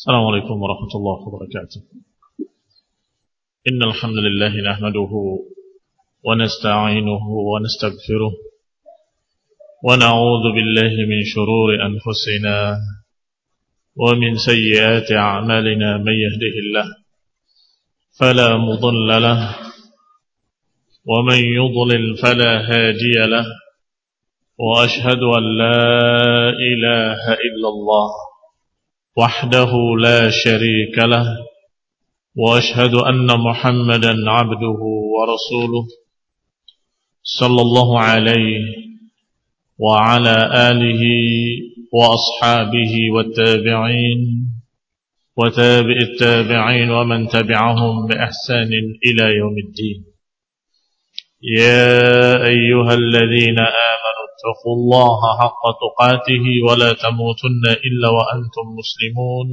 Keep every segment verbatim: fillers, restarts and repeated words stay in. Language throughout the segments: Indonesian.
السلام عليكم ورحمة الله وبركاته. إن الحمد لله نحمده ونستعينه ونستغفره ونعوذ بالله من شرور أنفسنا ومن سيئات أعمالنا. من يهده الله فلا مضل له ومن يضلل فلا هادي له وأشهد أن لا إله إلا الله وحده لا شريك له وأشهد أن محمدا عبده ورسوله صلى الله عليه وعلى آله وأصحابه والتابعين وتابع التابعين ومن تبعهم بإحسان إلى يوم الدين. يا أيها الذين آمنوا اتقوا الله حق تقاته ولا تموتن إلا وأنتم مسلمون.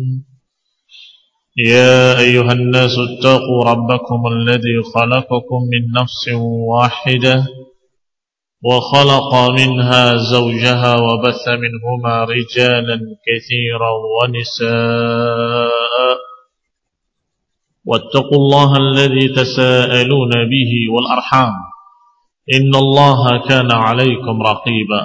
يا أيها الناس اتقوا ربكم الذي خلقكم من نفس واحدة وخلق منها زوجها وبث منهما رجالا كثيرا ونساء واتقوا الله الذي تساءلون به والأرحام إن الله كان عليكم رقيبا.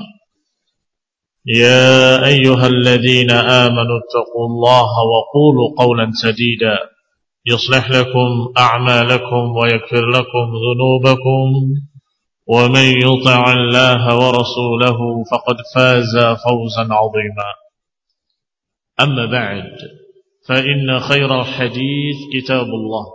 يا أيها الذين آمنوا اتقوا الله وقولوا قولا سديدا يصلح لكم أعمالكم ويغفر لكم ذنوبكم ومن يطع الله ورسوله فقد فاز فوزا عظيما. أما بعد فإن خير الحديث كتاب الله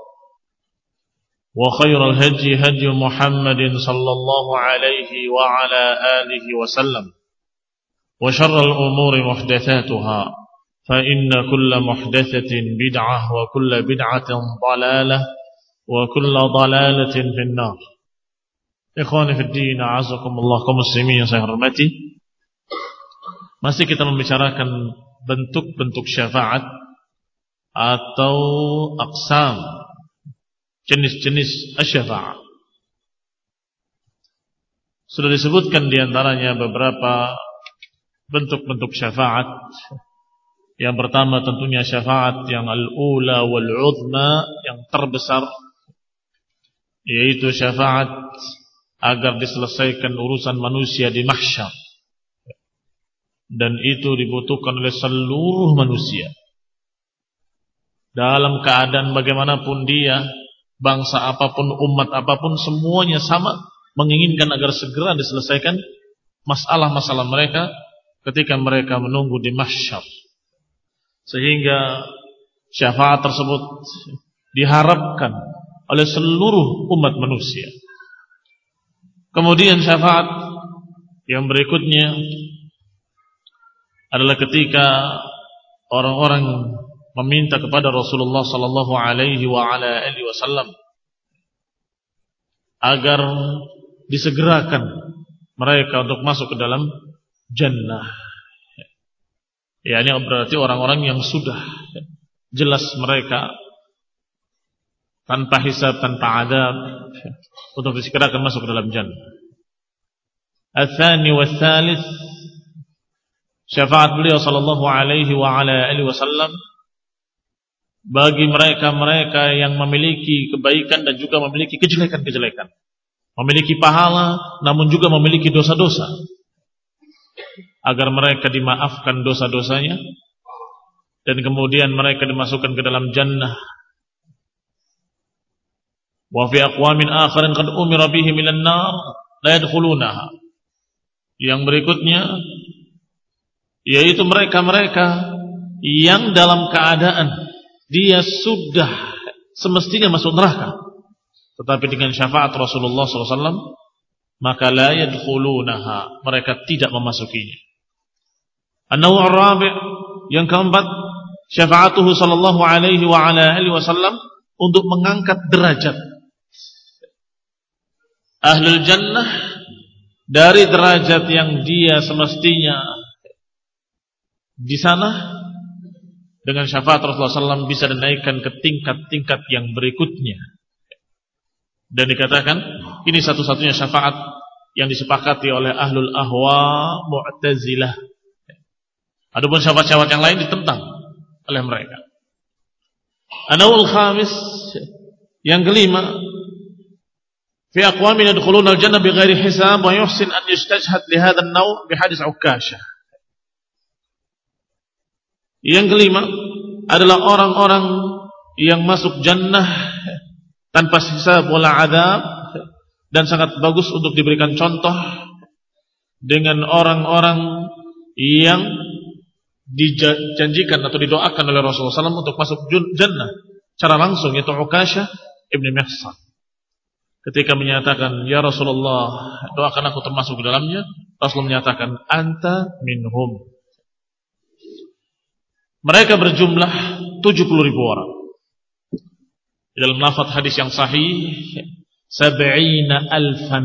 وخير الهدي هدي محمد صلى الله عليه وعلى آله وسلم وشر الأمور محدثاتها فإن كل محدثة بدعة وكل بدعة ضلالة وكل ضلالة في النار. Ikhwani fi din, a'azakumullah, kaum muslimin yang saya hormati. Masih kita membicarakan bentuk-bentuk syafaat atau aqsam, jenis-jenis asy-syafa'ah. Sudah disebutkan diantaranya beberapa bentuk-bentuk syafaat. Yang pertama tentunya syafaat yang al-ula wal-uzma, yang terbesar, yaitu syafaat agar diselesaikan urusan manusia di mahsyar. Dan itu dibutuhkan oleh seluruh manusia dalam keadaan bagaimanapun dia, bangsa apapun, umat apapun, semuanya sama menginginkan agar segera diselesaikan masalah-masalah mereka ketika mereka menunggu di mahsyar. Sehingga syafaat tersebut diharapkan oleh seluruh umat manusia. Kemudian syafaat yang berikutnya adalah ketika orang-orang meminta kepada Rasulullah sallallahu alaihi wa ala alihi wasallam agar disegerakan mereka untuk masuk ke dalam jannah. Ya, ini berarti orang-orang yang sudah jelas mereka tanpa hisab, tanpa adab, untuk disegerakan masuk ke dalam jannah. Al-thani wal-thalith, syafaat beliau sallallahu alaihi wa ala alihi wasallam bagi mereka-mereka yang memiliki kebaikan dan juga memiliki kejelekan-kejelekan, memiliki pahala namun juga memiliki dosa-dosa, agar mereka dimaafkan dosa-dosanya dan kemudian mereka dimasukkan ke dalam jannah. Wa fi aqwamin akharin qad umira bihi minan nar la yadkhulunaha. Yang berikutnya yaitu mereka-mereka yang dalam keadaan dia sudah semestinya masuk neraka, tetapi dengan syafaat Rasulullah sallallahu alaihi wasallam maka la yadkhulunaha, mereka tidak memasukinya. An-naw' ar-rabi', yang keempat, syafaatuhu sallallahu alaihi wa ala alihi wasallam untuk mengangkat derajat ahlul jannah dari derajat yang dia semestinya di sana. Dengan syafaat Rasulullah sallallahu alaihi wasallam bisa dinaikkan ke tingkat-tingkat yang berikutnya. Dan dikatakan ini satu-satunya syafaat yang disepakati oleh ahlul ahwa mu'tazilah. Adapun syafaat-syafaat yang lain ditentang oleh mereka. An-naw'ul khamis, yang kelima, fi aqwamin yadkhuluna al-jannah bighairi hisab wa yuhsin an yustajhad li hadha an-naw' bi hadis Ukasyah. Yang kelima adalah orang-orang yang masuk jannah tanpa hisab wala adab, dan sangat bagus untuk diberikan contoh dengan orang-orang yang dijanjikan atau didoakan oleh Rasulullah shallallahu alaihi wasallam untuk masuk jannah cara langsung, yaitu Ukasyah ibn Mihsan. Ketika menyatakan, ya Rasulullah, doakan aku termasuk di dalamnya, Rasulullah menyatakan, anta minhum. Mereka berjumlah tujuh puluh ribu orang. Di dalam lafaz hadis yang sahih, sab'ina alfan.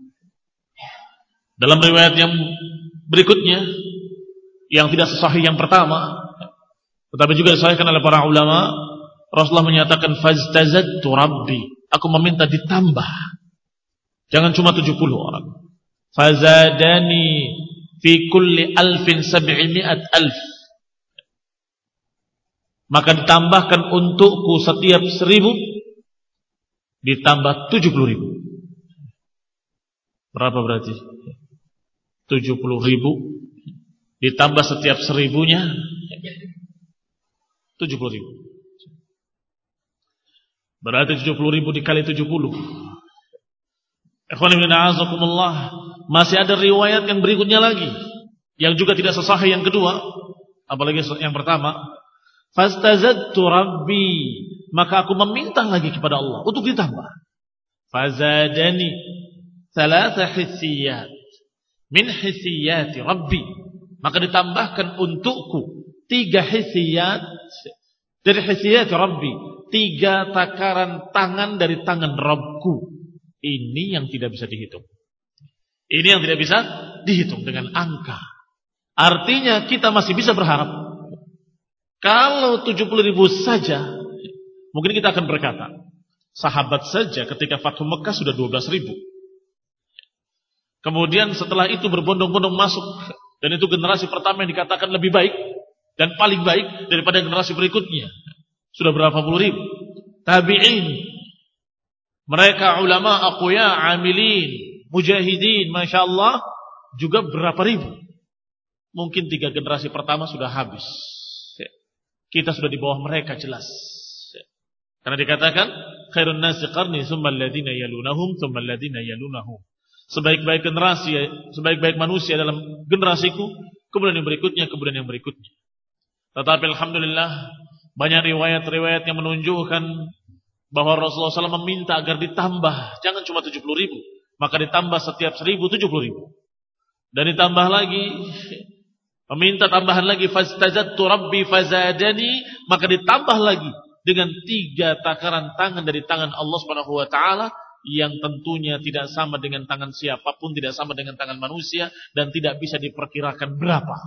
Dalam riwayat yang berikutnya, yang tidak sesahih yang pertama, tetapi juga disahihkan oleh para ulama, Rasulullah menyatakan, faztazadtu rabbi, aku meminta ditambah. Jangan cuma tujuh puluh orang. Fazadani fi kulli alfin sab'imi'at alf. Maka ditambahkan untukku setiap seribu, ditambah tujuh puluh ribu. Berapa berarti? Tujuh puluh ribu ditambah setiap seribunya tujuh puluh ribu. Berarti tujuh puluh ribu dikali tujuh puluh. Ikhwan ibn a'azakumullah, masih ada riwayat yang berikutnya lagi yang juga tidak sesahih yang kedua, apalagi yang pertama. Fastazadtu rabbi, maka aku meminta lagi kepada Allah untuk ditambah. Fazadani thalatha hissiyat min hissiyati rabbi, maka ditambahkan untukku tiga hissiyat dari hissiyat rabbi, tiga takaran tangan dari tangan Rabbku. Ini yang tidak bisa dihitung. Ini yang tidak bisa dihitung dengan angka. Artinya kita masih bisa berharap. Kalau tujuh puluh ribu saja, mungkin kita akan berkata, sahabat saja ketika Fathu Mekah sudah dua belas ribu. Kemudian setelah itu berbondong-bondong masuk, dan itu generasi pertama yang dikatakan lebih baik dan paling baik daripada generasi berikutnya. Sudah berapa puluh ribu. Tabi'in, mereka ulama aqwiya, amilin, mujahidin, Masya Allah, juga berapa ribu. Mungkin tiga generasi pertama sudah habis. Kita sudah di bawah mereka jelas. Karena dikatakan khairun nasi qarni tsumma alladziina yalunahum tsumma alladziina yalunahum. Sebaik-baik generasi, sebaik-baik manusia dalam generasiku, kemudian yang berikutnya, kemudian yang berikutnya. Tetapi alhamdulillah banyak riwayat-riwayat yang menunjukkan bahwa Rasulullah shallallahu alaihi wasallam meminta agar ditambah, jangan cuma tujuh puluh ribu, maka ditambah setiap seribu tujuh puluh ribu. Dan ditambah lagi, meminta tambahan lagi, fastazadtu rabbi fazadani, maka ditambah lagi dengan tiga takaran tangan dari tangan Allah Subhanahu wa taala, yang tentunya tidak sama dengan tangan siapapun, tidak sama dengan tangan manusia, dan tidak bisa diperkirakan berapa.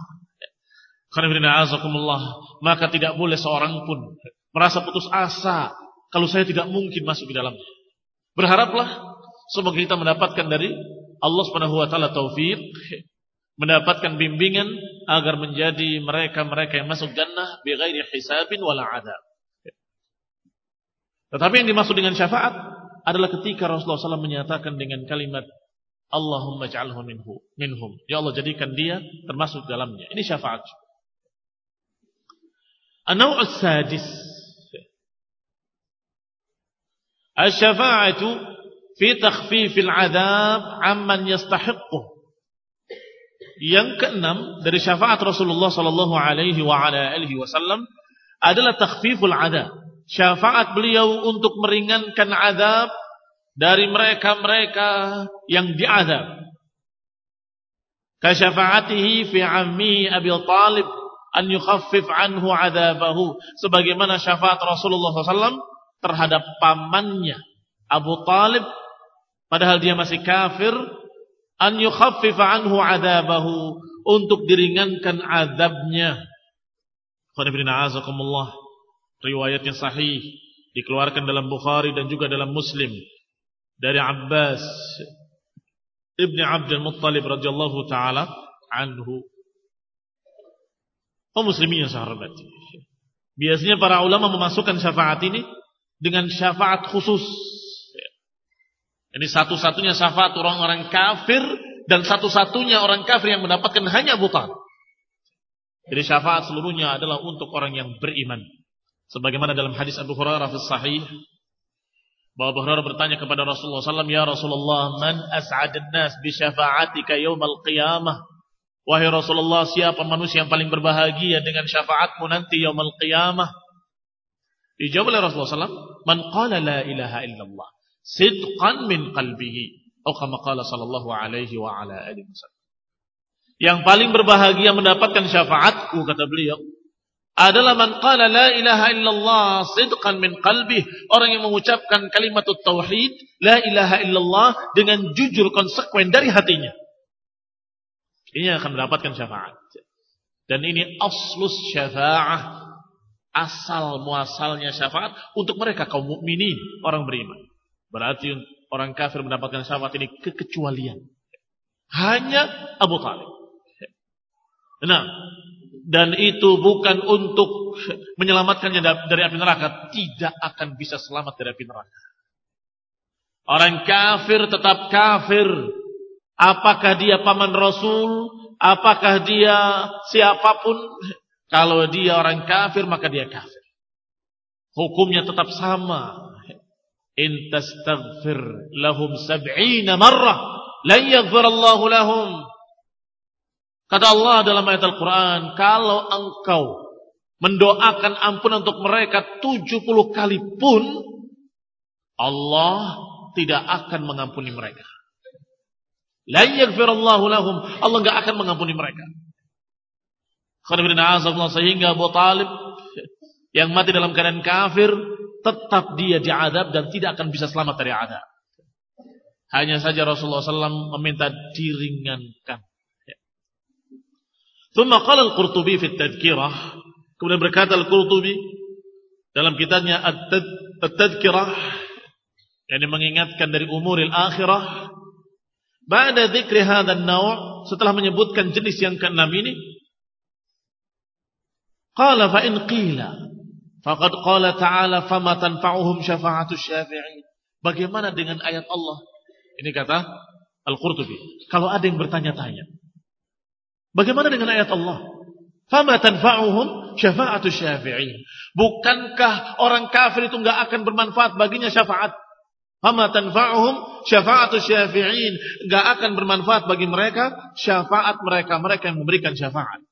Maka tidak boleh seorang pun merasa putus asa kalau saya tidak mungkin masuk di dalamnya. Berharaplah semoga kita mendapatkan dari Allah Subhanahu wa taala taufik, mendapatkan bimbingan agar menjadi mereka-mereka yang masuk jannah bighairi hisabin wala adab. Tetapi yang dimaksud dengan syafaat adalah ketika Rasulullah shallallahu alaihi wasallam menyatakan dengan kalimat Allahumma ja'alhu minhu minhum, ya Allah jadikan dia termasuk dalamnya. Ini syafaat. An-naw' as-sadis, asy-syafa'atu fi takhfifil 'adzab 'amman yastahiqquh. Yang keenam dari syafaat Rasulullah sallallahu alaihi wa ala alihi wasallam adalah takhfiful 'adzab. Syafaat beliau untuk meringankan azab dari mereka-mereka yang diazab. Ka syafaatihi fi 'ammi Abi Thalib an yukhaffif anhu 'adzabahu, sebagaimana syafaat Rasulullah sallallahu alaihi wasallam terhadap pamannya Abu Thalib padahal dia masih kafir, an yukhaffifa anhu 'adzabahu, untuk diringankan azabnya. Qanifina azakumullah, riwayatnya sahih dikeluarkan dalam Bukhari dan juga dalam Muslim dari Abbas ibni Abdul Muttalib radhiyallahu taala anhu. Kaum muslimin yang saya hormati, Biasanya para ulama memasukkan syafaat ini dengan syafaat khusus. Ini satu-satunya syafaat orang-orang kafir dan satu-satunya orang kafir yang mendapatkan hanya Abu Thalib. Jadi syafaat seluruhnya adalah untuk orang yang beriman. Sebagaimana dalam hadis Abu Hurairah fi sahih, bahwa Abu Hurairah bertanya kepada Rasulullah sallallahu alaihi wasallam, "Ya Rasulullah, man as'adan nas bi syafa'atika yaumal qiyamah?" Wahai Rasulullah, siapa manusia yang paling berbahagia dengan syafaatmu nanti yaumal qiyamah? Dijawab oleh Rasulullah sallallahu alaihi wasallam, "Man qala la ilaha illallah sidqan min qalbihi." Atau kama qala sallallahu alaihi wa ala alihi wasallam. Yang paling berbahagia mendapatkan syafaatku, kata beliau, adalah man qala la ilaha illallah sidqan min qalbih, orang yang mengucapkan kalimat tauhid la ilaha illallah dengan jujur konsekuen dari hatinya. Ini akan mendapatkan syafaat. Dan ini aslus syafa'ah, asal muasalnya syafaat untuk mereka kaum mukminin, orang beriman. Berarti orang kafir mendapatkan syafaat ini kekecualian. Hanya Abu Thalib. Nah, dan itu bukan untuk menyelamatkannya dari api neraka, tidak akan bisa selamat dari api neraka. Orang kafir tetap kafir, apakah dia paman Rasul, apakah dia siapapun, kalau dia orang kafir maka dia kafir. Hukumnya tetap sama. In tastaghfir lahum sab'ina marrah lan yaghfirallahu lahum. Kata Allah dalam ayat Al-Quran, kalau engkau mendoakan ampunan untuk mereka tujuh puluh kali pun, Allah tidak akan mengampuni mereka. La yaghfirallahu lahum. Allah enggak akan mengampuni mereka. Sehingga Abu Thalib yang mati dalam keadaan kafir, tetap dia diadab dan tidak akan bisa selamat dari adab. Hanya saja Rasulullah sallallahu alaihi wasallam meminta diringankan. ثم قال القرطبي في التذكرة, kemudian berkata Al-Qurtubi dalam kitabnya At-Tadhkirah, yang mengingatkan dari umuril akhirah, ba'da dzikri hadzal naw', setelah menyebutkan jenis yang keenam ini, qala fa in qila faqad qala ta'ala fama tanfa'uhum syafa'atus syafi'in. Bagaimana dengan ayat Allah? Ini kata Al-Qurtubi, kalau ada yang bertanya-tanya, bagaimana dengan ayat Allah? Fama tanfa'uhum syafa'atus syafi'in. Bukankah orang kafir itu enggak akan bermanfaat baginya syafaat? Fama tanfa'uhum syafa'atus syafi'in. Enggak akan bermanfaat bagi mereka syafaat mereka, mereka yang memberikan syafaat.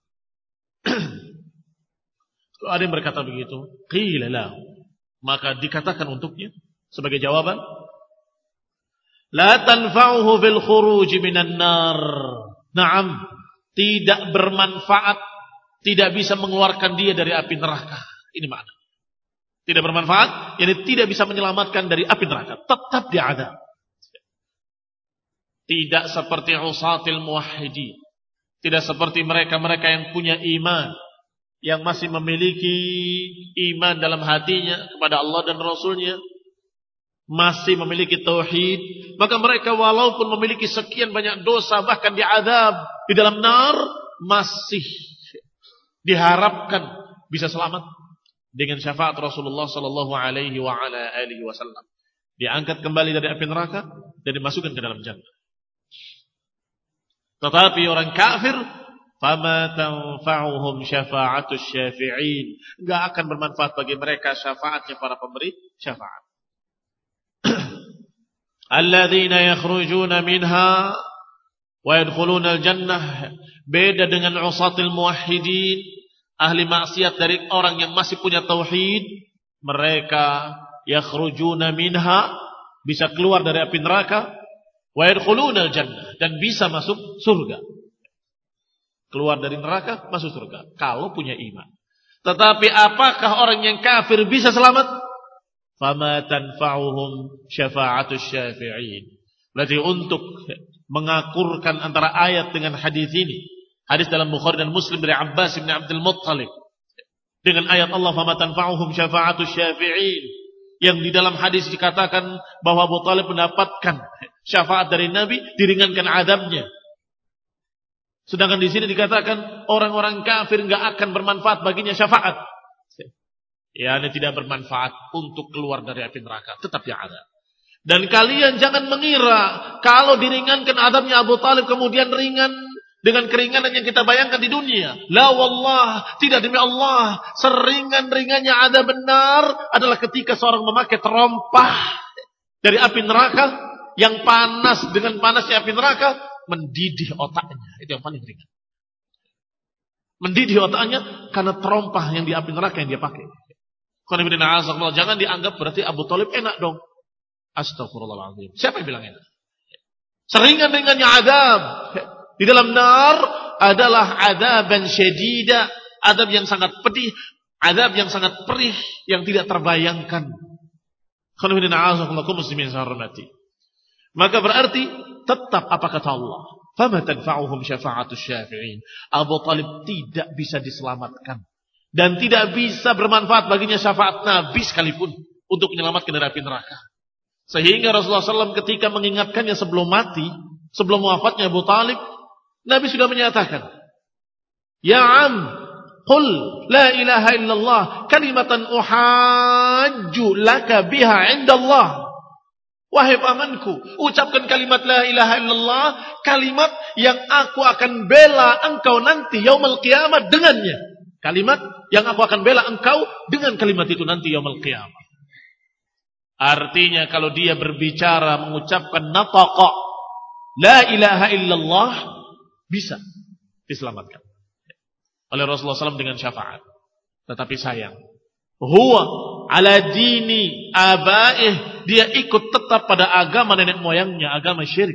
Kalau ada yang berkata begitu, qila lahu, maka dikatakan untuknya sebagai jawaban, la tanfa'uhu fil khuruj minan nar. Naam, tidak bermanfaat, tidak bisa mengeluarkan dia dari api neraka. Ini makna. Tidak bermanfaat, yakni tidak bisa menyelamatkan dari api neraka, tetap diadab. Tidak seperti usatil muwahhidin, tidak seperti mereka-mereka yang punya iman, yang masih memiliki iman dalam hatinya kepada Allah dan Rasulnya, masih memiliki tauhid, maka mereka walaupun memiliki sekian banyak dosa, bahkan diadab di dalam nar, masih diharapkan bisa selamat dengan syafaat Rasulullah sallallahu alaihi wa ala alihi wasallam. Diangkat kembali dari api neraka dan dimasukkan ke dalam jannah. Tetapi orang kafir, fama tanfa'uhum syafa'atus syafi'in, enggak akan bermanfaat bagi mereka syafaatnya para pemberi syafaat. Alladzina yakhrujuna minha wa yadkhuluna al-jannah. Beda dengan usatil muwahhidin, ahli maksiat dari orang yang masih punya tauhid, mereka yakhrujuna minha, bisa keluar dari api neraka, wa yadkhuluna al-jannah, dan bisa masuk surga. Keluar dari neraka, masuk surga kalau punya iman. Tetapi apakah orang yang kafir bisa selamat? Fama tanfa'uhum syafa'atus syafi'in. Berarti untuk mengakurkan antara ayat dengan hadis ini, hadis dalam Bukhari dan Muslim dari Abbas bin Abdul Muttalib, dengan ayat Allah fama tanfa'uhum syafa'atus syafi'in, yang di dalam hadis dikatakan bahwa Abu Thalib mendapatkan syafaat dari Nabi, diringankan adabnya. Sedangkan di sini dikatakan orang-orang kafir enggak akan bermanfaat baginya syafaat. Ya, ini tidak bermanfaat untuk keluar dari api neraka, tetap yang ada. Dan kalian jangan mengira kalau diringankan adabnya Abu Talib kemudian ringan dengan keringanan yang kita bayangkan di dunia. La wallah, tidak demi Allah, seringan-ringannya adab benar adalah ketika seorang memakai terompah dari api neraka yang panas, dengan panasnya api neraka mendidih otaknya. Itu yang paling ringan. Mendidih otaknya karena terompah yang di api neraka yang dia pakai. Jangan dianggap berarti Abu Talib enak dong. Astagfirullahaladzim. Siapa yang bilang enak? Seringan-ringannya adab di dalam nar adalah adaban syadida, adab yang sangat pedih, adab yang sangat perih, yang tidak terbayangkan. Maka berarti tetap apa kata Allah? Fama tanfa'uhum syafa'atus syafi'in. Abu Talib tidak bisa diselamatkan dan tidak bisa bermanfaat baginya syafaat Nabi sekalipun untuk menyelamatkan dari api neraka. Sehingga Rasulullah shallallahu alaihi wasallam ketika mengingatkannya sebelum mati, sebelum wafatnya Abu Talib, Nabi sudah menyatakan, Ya am, qul la ilaha illallah kalimatan uhajju laka biha indallah. Wahai pamanku, ucapkan kalimat la ilaha illallah, kalimat yang aku akan bela engkau nanti yaumul qiyamah dengannya. Kalimat yang aku akan bela engkau dengan kalimat itu nanti yaumul qiyamah. Artinya kalau dia berbicara mengucapkan nataqa la ilaha illallah, bisa diselamatkan oleh Rasulullah shallallahu alaihi wasallam dengan syafaat. Tetapi sayang, huwa ala dini abaih, dia ikut tetap pada agama nenek moyangnya, agama syirik.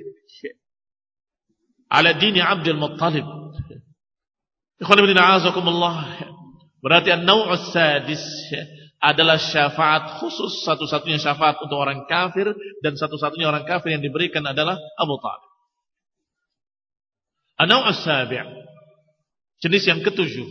Ala dini Abdul Muttalib. Ikhwan fillah a'azakumullah. Berarti an-naw'us sadis adalah syafaat khusus, satu-satunya syafaat untuk orang kafir, dan satu-satunya orang kafir yang diberikan adalah Abu Talib. An-naw'us sabi', jenis yang ketujuh,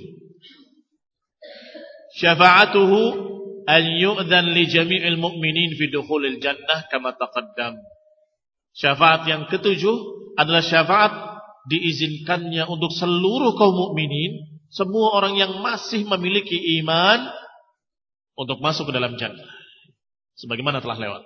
syafa'atuhu an yu'dhan li jami'il mu'minin fi dukhulil jannah kama taqaddam. Syafaat yang ketujuh adalah syafaat diizinkannya untuk seluruh kaum mukminin, semua orang yang masih memiliki iman, untuk masuk ke dalam jannah, sebagaimana telah lewat.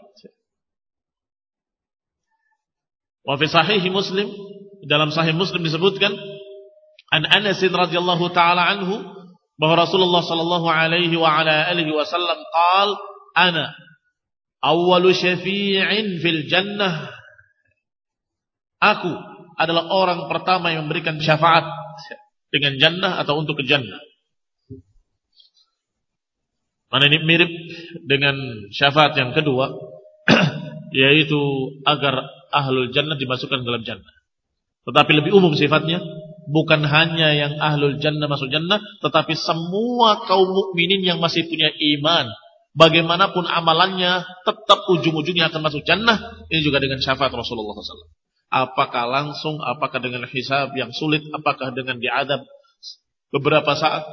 Wa fi sahih Muslim, dalam sahih Muslim disebutkan an Anas radhiyallahu taala anhu bahwa Rasulullah sallallahu alaihi wa ala alihi wasallam qaal ana awwalu syafi'in fil jannah. Aku adalah orang pertama yang memberikan syafaat dengan jannah atau untuk ke jannah. Mana ini mirip dengan syafaat yang kedua, yaitu agar ahlul jannah dimasukkan dalam jannah. Tetapi lebih umum sifatnya, bukan hanya yang ahlul jannah masuk jannah, tetapi semua kaum mukminin yang masih punya iman, bagaimanapun amalannya, tetap ujung-ujungnya akan masuk jannah. Ini juga dengan syafaat Rasulullah sallallahu alaihi wasallam. Apakah langsung, apakah dengan hisab yang sulit, apakah dengan diadab beberapa saat,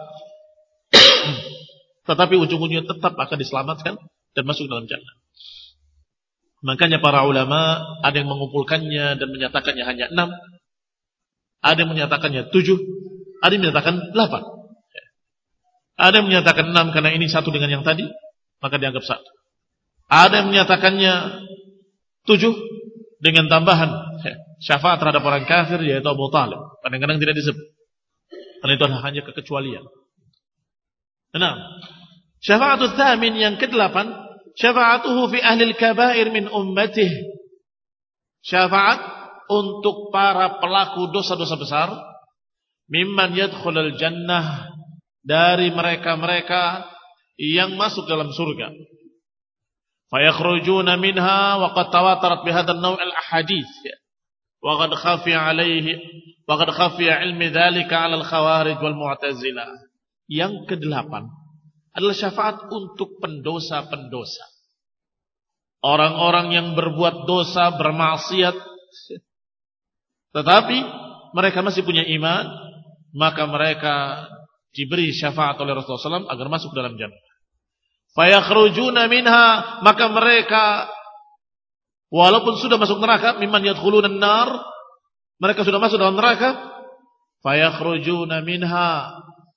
tetapi ujung-ujungnya tetap akan diselamatkan dan masuk dalam jannah. Makanya para ulama ada yang mengumpulkannya dan menyatakannya hanya enam, ada yang menyatakannya tujuh, ada yang menyatakan delapan. Ada yang menyatakan enam karena ini satu dengan yang tadi, maka dianggap satu. Ada yang menyatakannya tujuh dengan tambahan syafaat terhadap orang kafir, yaitu Abu Talib. Kadang-kadang tidak disebut, karena itu hanya kekecualian. Enam. Syafa'atul thamin yang kedelapan, syafa'atuhu fi ahli al-kabair min ummatih. Syafaat untuk para pelaku dosa-dosa besar, mimman yadkhulul jannah, dari mereka-mereka yang masuk dalam surga. Fayakhrujuna minha wa qad tawatarat bihadzal naw' al-ahadits. Wa qad khafiya alaihi wa qad khafiya ilmi dzalika 'ala al-khawarij wal mu'tazilah. Yang kedelapan adalah syafaat untuk pendosa-pendosa. Orang-orang yang berbuat dosa, bermaksiat, tetapi mereka masih punya iman, maka mereka diberi syafaat oleh Rasulullah shallallahu alaihi wasallam agar masuk dalam jannah. Fayakhrujuna minha, maka mereka walaupun sudah masuk neraka, mimman yadkhuluna an-nar, mereka sudah masuk dalam neraka, fayakhrujuna minha,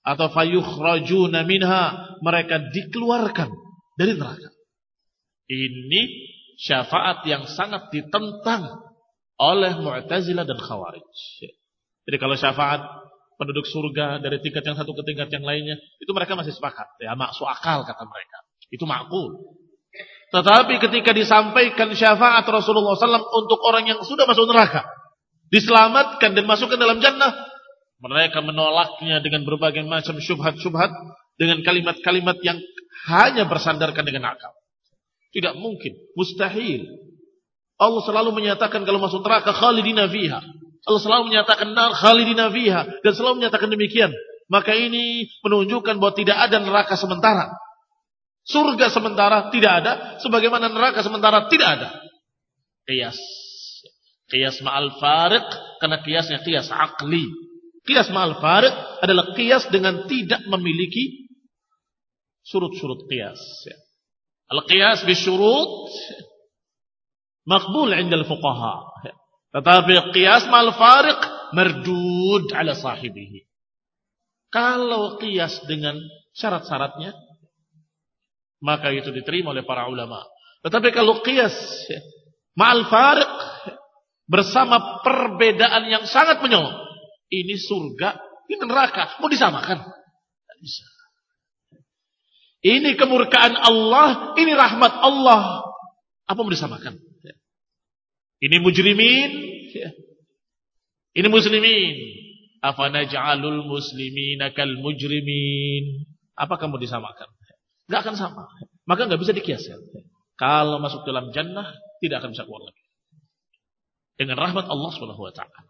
atau fayukhrajuna minha, mereka dikeluarkan dari neraka. Ini syafaat yang sangat ditentang oleh Mu'tazilah dan Khawarij. Jadi kalau syafaat penduduk surga dari tingkat yang satu ke tingkat yang lainnya, itu mereka masih sepakat, ya masuk akal kata mereka. Itu ma'qul. Tetapi ketika disampaikan syafaat Rasulullah shallallahu alaihi wasallam untuk orang yang sudah masuk neraka, diselamatkan dan masukkan dalam jannah, mereka menolaknya dengan berbagai macam syubhat-syubhat, dengan kalimat-kalimat yang hanya bersandarkan dengan akal. Tidak mungkin, mustahil. Allah selalu menyatakan kalau masuk neraka khalidina fiha. Allah selalu menyatakan nar khalidina fiha, dan selalu menyatakan demikian. Maka ini menunjukkan bahwa tidak ada neraka sementara. Surga sementara tidak ada, sebagaimana neraka sementara tidak ada. Qiyas. Qiyas ma'al fariq, karena qiyasnya qiyas aqli. Qiyas ma'al fariq adalah qiyas dengan tidak memiliki surut-surut qiyas. Al-qiyas bisyurut maqbul 'inda al-fuqaha. Tetapi qiyas ma'al fariq mardud 'ala sahibihi. Kalau qiyas dengan syarat-syaratnya, maka itu diterima oleh para ulama. Tetapi kalau qiyas ma'al fariq bersama perbedaan yang sangat menyolong, ini surga, ini neraka, mau disamakan? Tidak bisa. Ini kemurkaan Allah, ini rahmat Allah. Apa mau disamakan? Ini mujrimin, ini muslimin. Afanaj'alul muslimina kal mujrimin. Apakah mau disamakan? Tidak akan sama. Maka nggak bisa dikiaskan. Kalau masuk dalam jannah, tidak akan bisa keluar lagi. Dengan rahmat Allah subhanahu wa taala.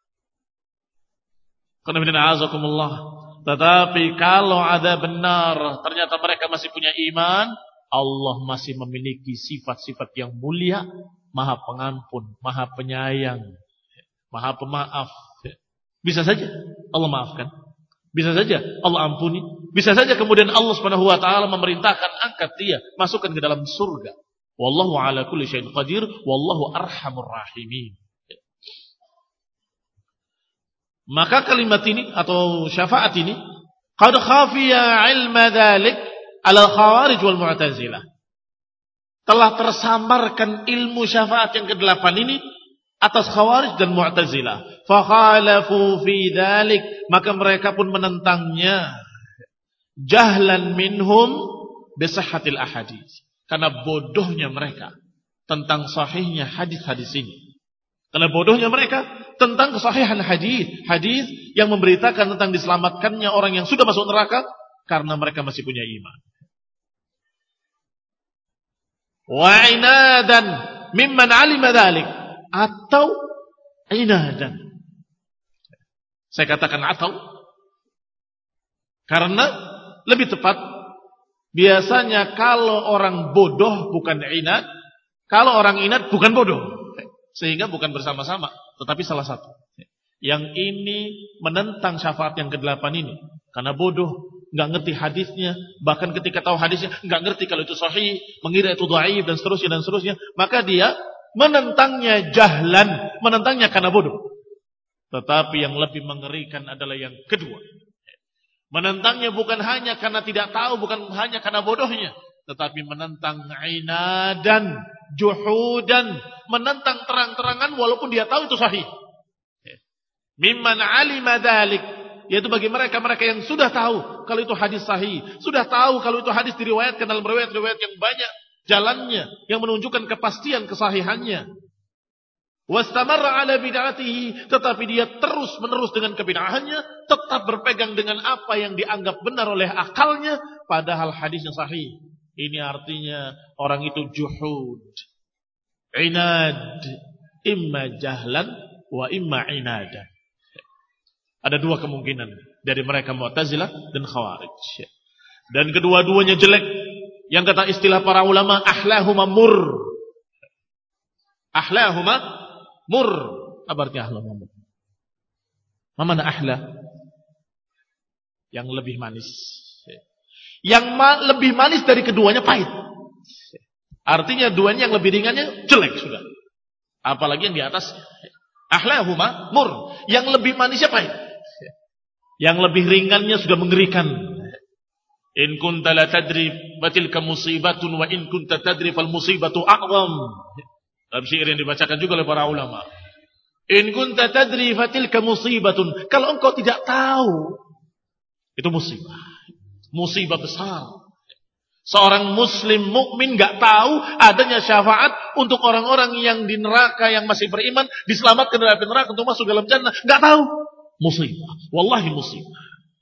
Tetapi kalau ada benar, ternyata mereka masih punya iman, Allah masih memiliki sifat-sifat yang mulia, maha pengampun, maha penyayang, maha pemaaf. Bisa saja Allah maafkan, bisa saja Allah ampuni, bisa saja kemudian Allah subhanahu wa taala memerintahkan angkat dia, masukkan ke dalam surga. Wallahu ala kulli syai'in qadir, wallahu arhamur rahimin. Maka kalimat ini atau syafaat ini qad khafiya ilma dzalik ala khawarij wal mu'tazilah. Telah tersamarkan ilmu syafaat yang kedelapan ini atas khawarij dan mu'tazilah. Fa khalafu fi dzalik, maka mereka pun menentangnya. Jahlan minhum bi sihhatil ahadits. Karena bodohnya mereka tentang sahihnya hadis-hadis ini. Karena bodohnya mereka tentang kesahihan hadis, hadis yang memberitakan tentang diselamatkannya orang yang sudah masuk neraka karena mereka masih punya iman. Wa inadan mimman alima dzalik, atau inadan. Saya katakan atau karena lebih tepat biasanya kalau orang bodoh bukan inad, kalau orang inad bukan bodoh. Sehingga bukan bersama-sama, tetapi salah satu. Yang ini menentang syafaat yang kedelapan ini. Karena bodoh, nggak ngerti hadisnya. Bahkan ketika tahu hadisnya, nggak ngerti kalau itu sahih, mengira itu dhaif dan seterusnya dan seterusnya. Maka dia menentangnya jahlan, menentangnya karena bodoh. Tetapi yang lebih mengerikan adalah yang kedua. Menentangnya bukan hanya karena tidak tahu, bukan hanya karena bodohnya. Tetapi menentang inadan, juhudan, menentang terang-terangan walaupun dia tahu itu sahih. Mimman alima dzalik, yaitu bagi mereka-mereka yang sudah tahu kalau itu hadis sahih, sudah tahu kalau itu hadis diriwayatkan dalam riwayat-riwayat yang banyak jalannya yang menunjukkan kepastian kesahihannya. Wastamarra ala bid'atihi, tetapi dia terus-menerus dengan kebid'ahannya, tetap berpegang dengan apa yang dianggap benar oleh akalnya padahal hadisnya sahih. Ini artinya orang itu juhud, inad, imma jahlan wa imma inadan. Ada dua kemungkinan dari mereka Mu'tazilah dan Khawarij. Dan kedua-duanya jelek. Yang kata istilah para ulama, ahlahuma mur. Ahlahuma mur. Apa artinya ahlahuma mur? Mana ahla? Yang lebih manis. Yang ma- lebih manis dari keduanya pahit. Artinya duanya yang lebih ringannya jelek sudah. Apalagi yang di atasnya. Ahlahuma mur. Yang lebih manisnya pahit. Yang lebih ringannya sudah mengerikan. In kunta la tadri fatilka musibatun wa in kunta tadri fal musibatu a'zam. Dalam syair yang dibacakan juga oleh para ulama. In kunta tadri fatilka musibatun. Kalau engkau tidak tahu, itu musibah. Musibah besar. Seorang muslim mukmin enggak tahu adanya syafaat untuk orang-orang yang di neraka yang masih beriman diselamatkan dari neraka untuk masuk dalam jannah. Enggak tahu. Musibah. Wallahi musibah.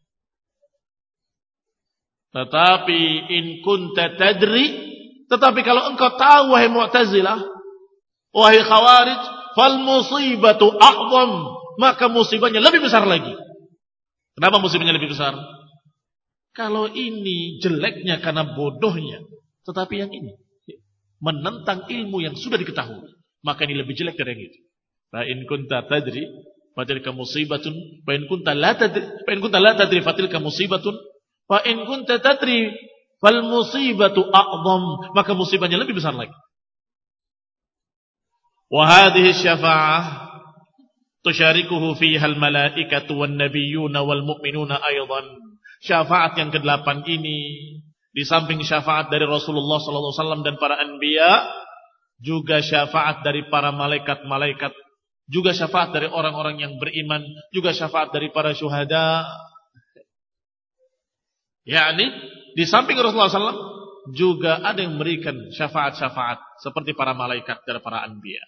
Tetapi in kunta tadri, tetapi kalau engkau tahu wahai Mu'tazilah, wahai Khawarij, fal musibatu a'zam, maka musibahnya lebih besar lagi. Kenapa musibahnya lebih besar? Kalau ini jeleknya karena bodohnya, tetapi yang ini menentang ilmu yang sudah diketahui, maka ini lebih jelek dari yang itu. Fa in kunta tadri fatilka musibatun, fa in kunta la tadri, fa in kunta la tadri fatilka musibatun, fa in kunta tadri fal musibatu a'zam, maka musibahnya lebih besar lagi. Wa hadhihi syafa'ah tusyarikuhu fiha al malaikatu wan nabiyyuna wal mu'minuna aidan. Syafaat yang kedelapan ini, di samping syafaat dari Rasulullah sallallahu alaihi wasallam dan para anbiya, juga syafaat dari para malaikat-malaikat, juga syafaat dari orang-orang yang beriman, juga syafaat dari para syuhada. yakni di samping Rasulullah sallallahu alaihi wasallam juga ada yang memberikan syafaat-syafaat seperti para malaikat dan para anbiya.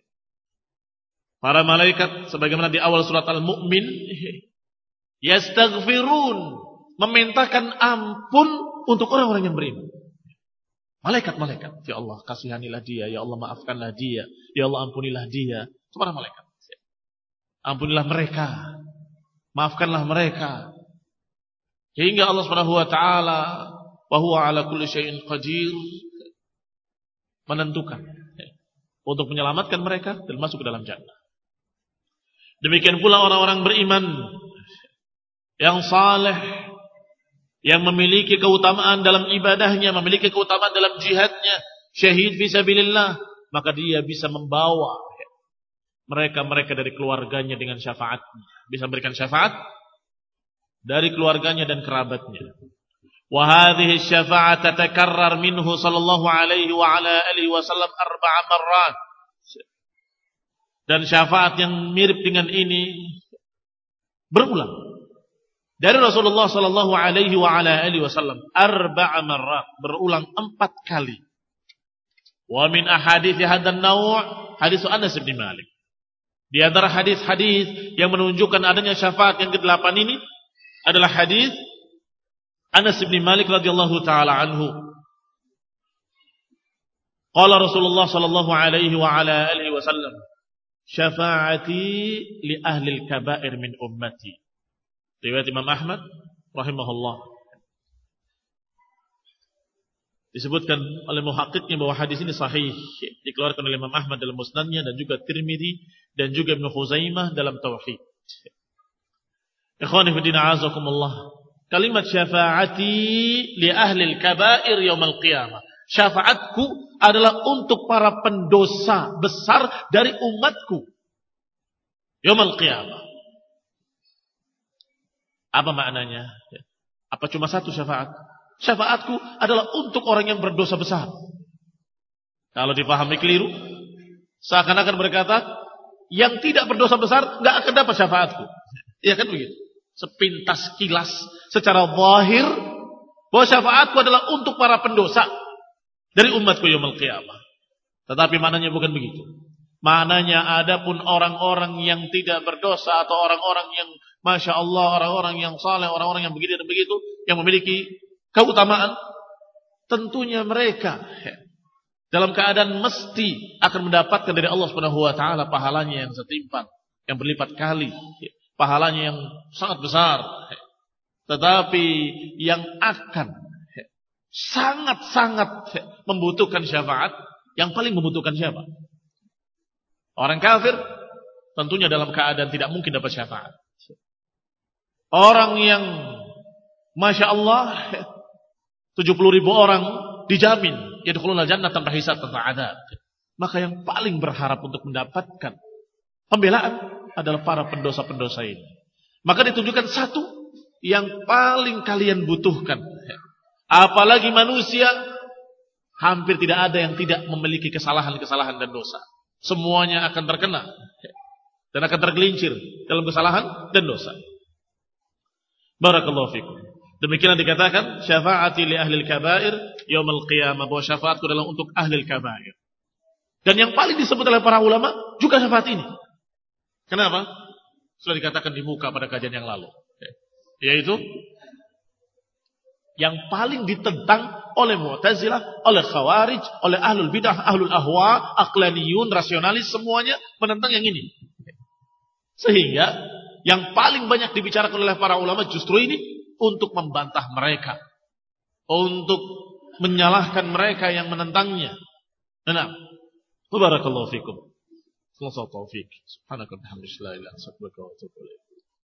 Para malaikat sebagaimana di awal surat Al-Mu'min, yastaghfirun, memintakan ampun untuk orang-orang yang beriman. Malaikat-malaikat, ya Allah kasihanilah dia, ya Allah maafkanlah dia, ya Allah ampunilah dia. Itu para malaikat. Ampunilah mereka, maafkanlah mereka. Hingga Allah Subhanahu wa taala, wa huwa ala kulli syai'in qadir, menentukan untuk menyelamatkan mereka dan masuk ke dalam jannah. Demikian pula orang-orang beriman yang saleh, yang memiliki keutamaan dalam ibadahnya, memiliki keutamaan dalam jihadnya, syahid fisabilillah, maka dia bisa membawa mereka-mereka dari keluarganya dengan syafaatnya, bisa memberikan syafaat dari keluarganya dan kerabatnya. Wa hadhihi syafa'at tatakarrar minhu sallallahu alaihi wa ala alihi wasallam arba'a marrat. Dan syafaat yang mirip dengan ini berulang dari Rasulullah sallallahu alaihi wa ala alihi wasallam arba'a marrat, berulang empat kali. Wa min ahadits hadan naw' hadits Anas bin Malik. Di antara hadis-hadis yang menunjukkan adanya syafaat yang kedelapan ini adalah hadis Anas bin Malik radhiyallahu taala anhu. Qala Rasulullah sallallahu alaihi wa ala alihi wasallam, "Syafa'ati li ahli al-kaba'ir min ummati." Riwayat Imam Ahmad rahimahullah. Disebutkan oleh muhakkiknya bahwa hadis ini sahih, dikeluarkan oleh Imam Ahmad dalam Musnadnya dan juga Tirmidzi dan juga Ibnu Khuzaimah dalam Tauhid. Ikhwani fi din a'azakumullah. Kalimat syafa'ati li ahli al-kaba'ir yaumil qiyamah. Syafaatku adalah untuk para pendosa besar dari umatku yaumil qiyamah. Apa maknanya? Apa cuma satu syafaat? Syafaatku adalah untuk orang yang berdosa besar. Kalau dipahami keliru, seakan-akan berkata, yang tidak berdosa besar nggak akan dapat syafaatku. Iya kan begitu? Sepintas kilas secara zahir bahwa syafaatku adalah untuk para pendosa dari umatku yaumul qiyamah. Tetapi maknanya bukan begitu. Maknanya adapun orang-orang yang tidak berdosa atau orang-orang yang masya Allah, orang-orang yang saleh, orang-orang yang begitu dan begitu, yang memiliki keutamaan, tentunya mereka dalam keadaan mesti akan mendapatkan dari Allah Subhanahu wa taala pahalanya yang setimpal, yang berlipat kali, pahalanya yang sangat besar. Tetapi yang akan sangat-sangat membutuhkan syafaat, yang paling membutuhkan siapa? Orang kafir tentunya dalam keadaan tidak mungkin dapat syafaat. Orang yang masya Allah tujuh puluh ribu orang dijamin yadkhulunal jannah tanpa hisab, tanpa adab. Maka yang paling berharap untuk mendapatkan pembelaan adalah para pendosa-pendosa ini. Maka ditunjukkan satu yang paling kalian butuhkan. Apalagi manusia, hampir tidak ada yang tidak memiliki kesalahan-kesalahan dan dosa. Semuanya akan terkena dan akan tergelincir dalam kesalahan dan dosa. Barakallahu fikum. Demikianlah dikatakan syafaati li ahli al-kabair yaumil qiyamah, bahwa syafaatku adalah untuk ahli al-kabair. Dan yang paling disebut oleh para ulama juga syafaat ini. Kenapa? Sudah dikatakan di muka pada kajian yang lalu. Yaitu yang paling ditentang oleh Mu'tazilah, oleh Khawarij, oleh Ahlul Bidah, Ahlul Ahwa, Aqlaniyun, rasionalis, semuanya menentang yang ini. Sehingga yang paling banyak dibicarakan oleh para ulama justru ini, untuk membantah mereka, untuk menyalahkan mereka yang menentangnya. Nah, barakallahu fikum. Sallallahu taufiq. Subhanaka wa bihamdika la ilaha illa anta astaghfiruka wa atubu ilaik.